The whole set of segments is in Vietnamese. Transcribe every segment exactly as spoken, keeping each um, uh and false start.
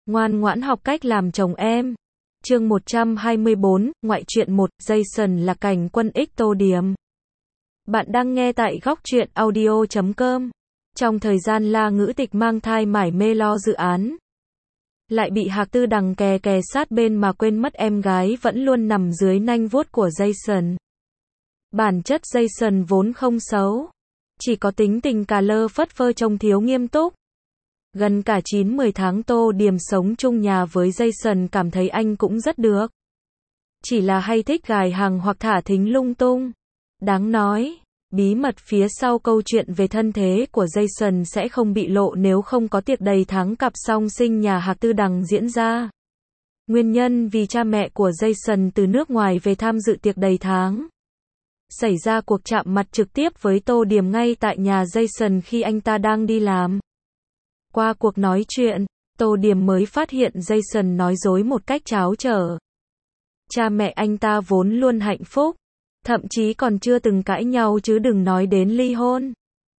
Ngoan ngoãn học cách làm chồng em. Chương một trăm hai mươi bốn, ngoại truyện một, Jason là cảnh quân ích Tô Điềm. Bạn đang nghe tại góc truyện audio chấm com. Trong thời gian La Ngữ Tịch mang thai mải mê lo dự án, lại bị Hạc Tư Đằng kè kè sát bên mà quên mất em gái vẫn luôn nằm dưới nanh vuốt của Jason. Bản chất Jason vốn không xấu, chỉ có tính tình cà lơ phất phơ trông thiếu nghiêm túc. Gần cả chín mười tháng Tô Điềm sống chung nhà với Jason cảm thấy anh cũng rất được. Chỉ là hay thích gài hàng hoặc thả thính lung tung. Đáng nói, bí mật phía sau câu chuyện về thân thế của Jason sẽ không bị lộ nếu không có tiệc đầy tháng cặp song sinh nhà Hạc Tư Đằng diễn ra. Nguyên nhân vì cha mẹ của Jason từ nước ngoài về tham dự tiệc đầy tháng. Xảy ra cuộc chạm mặt trực tiếp với Tô Điềm ngay tại nhà Jason khi anh ta đang đi làm. Qua cuộc nói chuyện, Tô Điềm mới phát hiện Jason nói dối một cách tráo trở. Cha mẹ anh ta vốn luôn hạnh phúc, thậm chí còn chưa từng cãi nhau chứ đừng nói đến ly hôn.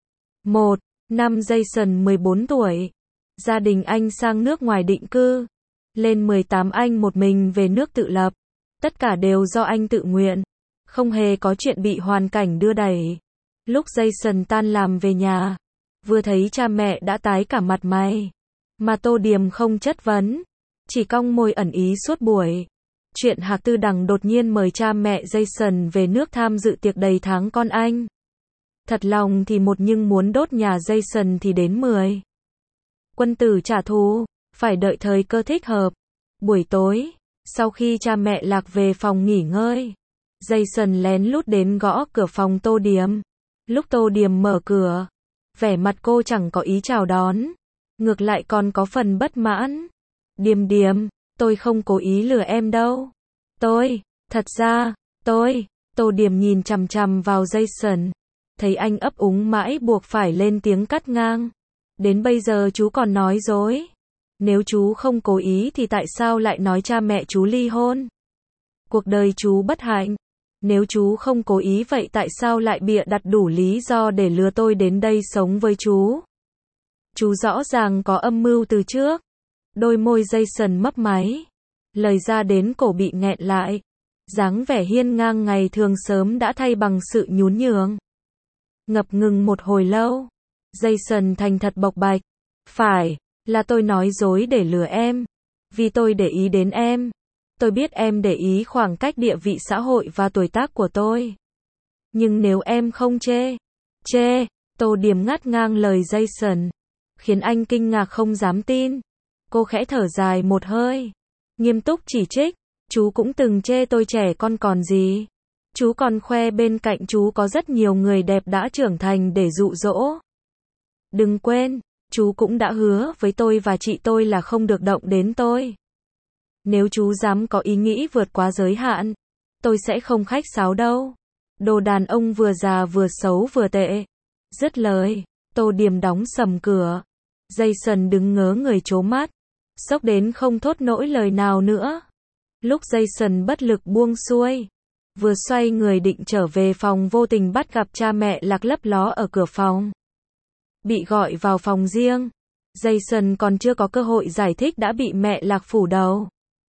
Một năm Jason mười bốn tuổi, gia đình anh sang nước ngoài định cư. Lên mười tám anh một mình về nước tự lập. Tất cả đều do anh tự nguyện, không hề có chuyện bị hoàn cảnh đưa đẩy. Lúc Jason tan làm về nhà, vừa thấy cha mẹ đã tái cả mặt mày. Mà Tô Điềm không chất vấn, chỉ cong môi ẩn ý suốt buổi. Chuyện Hạc Tư Đằng đột nhiên mời cha mẹ Jason về nước tham dự tiệc đầy tháng con anh. Thật lòng thì một nhưng muốn đốt nhà Jason thì đến mười. Quân tử trả thù, phải đợi thời cơ thích hợp. Buổi tối, sau khi cha mẹ Lạc về phòng nghỉ ngơi, Jason lén lút đến gõ cửa phòng Tô Điềm. Lúc Tô Điềm mở cửa, vẻ mặt cô chẳng có ý chào đón, ngược lại còn có phần bất mãn. Điềm Điềm, tôi không cố ý lừa em đâu. Tôi, thật ra, tôi, Tô Điềm nhìn chằm chằm vào Jason, thấy anh ấp úng mãi buộc phải lên tiếng cắt ngang. Đến bây giờ chú còn nói dối. Nếu chú không cố ý thì tại sao lại nói cha mẹ chú ly hôn? Cuộc đời chú bất hạnh. Nếu chú không cố ý vậy tại sao lại bịa đặt đủ lý do để lừa tôi đến đây sống với chú? Chú rõ ràng có âm mưu từ trước. Đôi môi Jason mấp máy, lời ra đến cổ bị nghẹn lại. Dáng vẻ hiên ngang ngày thường sớm đã thay bằng sự nhún nhường. Ngập ngừng một hồi lâu, Jason thành thật bộc bạch. Phải, là tôi nói dối để lừa em. Vì tôi để ý đến em. Tôi biết em để ý khoảng cách địa vị xã hội và tuổi tác của tôi. Nhưng nếu em không chê, chê, Tô Điềm ngắt ngang lời Jason, khiến anh kinh ngạc không dám tin. Cô khẽ thở dài một hơi, nghiêm túc chỉ trích, chú cũng từng chê tôi trẻ con còn gì. Chú còn khoe bên cạnh chú có rất nhiều người đẹp đã trưởng thành để dụ dỗ. Đừng quên, chú cũng đã hứa với tôi và chị tôi là không được động đến tôi. Nếu chú dám có ý nghĩ vượt quá giới hạn, tôi sẽ không khách sáo đâu. Đồ đàn ông vừa già vừa xấu vừa tệ. Dứt lời, Tô Điềm đóng sầm cửa. Jason đứng ngớ người trố mắt, sốc đến không thốt nỗi lời nào nữa. Lúc Jason bất lực buông xuôi, vừa xoay người định trở về phòng vô tình bắt gặp cha mẹ Lạc lấp ló ở cửa phòng. Bị gọi vào phòng riêng, Jason còn chưa có cơ hội giải thích đã bị mẹ Lạc phủ đầu.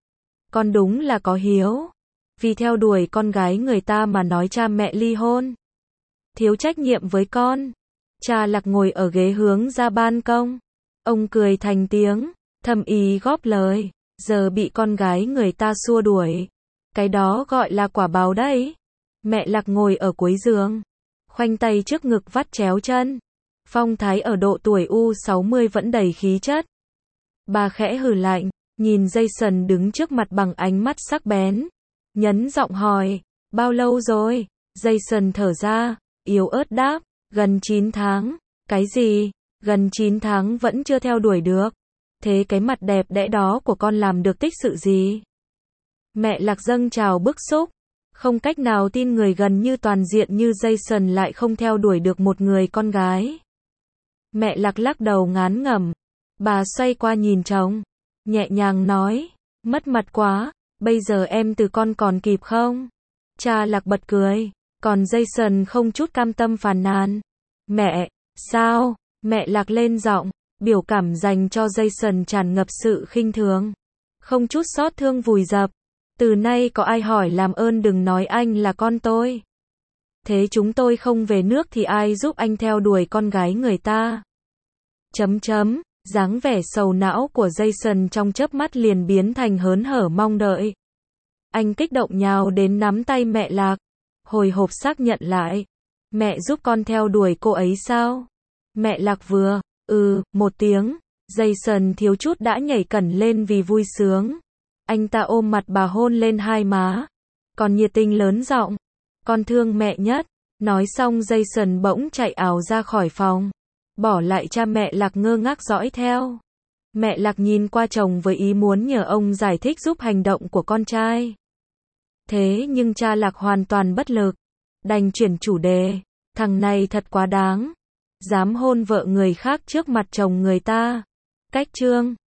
Con đúng là có hiếu, vì theo đuổi con gái người ta mà nói cha mẹ ly hôn. Thiếu trách nhiệm với con. Cha Lạc ngồi ở ghế hướng ra ban công. Ông cười thành tiếng, thầm ý góp lời, giờ bị con gái người ta xua đuổi. Cái đó gọi là quả báo đấy. Mẹ Lạc ngồi ở cuối giường, khoanh tay trước ngực vắt chéo chân. Phong thái ở độ tuổi u sáu mươi vẫn đầy khí chất. Bà khẽ hừ lạnh, nhìn Jason đứng trước mặt bằng ánh mắt sắc bén. Nhấn giọng hỏi, bao lâu rồi? Jason thở ra, yếu ớt đáp, gần chín tháng. Cái gì? Gần chín tháng vẫn chưa theo đuổi được. Thế cái mặt đẹp đẽ đó của con làm được tích sự gì? Mẹ Lạc dâng trào bức xúc. Không cách nào tin người gần như toàn diện như Jason lại không theo đuổi được một người con gái. Mẹ Lạc lắc đầu ngán ngẩm. Bà xoay qua nhìn chồng, nhẹ nhàng nói, mất mặt quá, bây giờ em từ con còn kịp không? Cha Lạc bật cười, còn Jason không chút cam tâm phàn nàn. Mẹ, sao? Mẹ Lạc lên giọng, Biểu cảm dành cho Jason tràn ngập sự khinh thường. Không chút xót thương vùi dập. Từ nay có ai hỏi làm ơn đừng nói anh là con tôi. Thế chúng tôi không về nước thì ai giúp anh theo đuổi con gái người ta? Chấm chấm, dáng vẻ sầu não của Jason trong chớp mắt liền biến thành hớn hở mong đợi. Anh kích động nhào đến nắm tay mẹ Lạc. Hồi hộp xác nhận lại. Mẹ giúp con theo đuổi cô ấy sao? Mẹ Lạc vừa, ừ, một tiếng. Jason thiếu chút đã nhảy cẩn lên vì vui sướng. Anh ta ôm mặt bà hôn lên hai má. Còn nhiệt tình lớn giọng. Con thương mẹ nhất. Nói xong Jason bỗng chạy ào ra khỏi phòng. Bỏ lại cha mẹ Lạc ngơ ngác dõi theo. Mẹ Lạc nhìn qua chồng với ý muốn nhờ ông giải thích giúp hành động của con trai. Thế nhưng cha Lạc hoàn toàn bất lực. Đành chuyển chủ đề. Thằng này thật quá đáng. Dám hôn vợ người khác trước mặt chồng người ta. Cách chương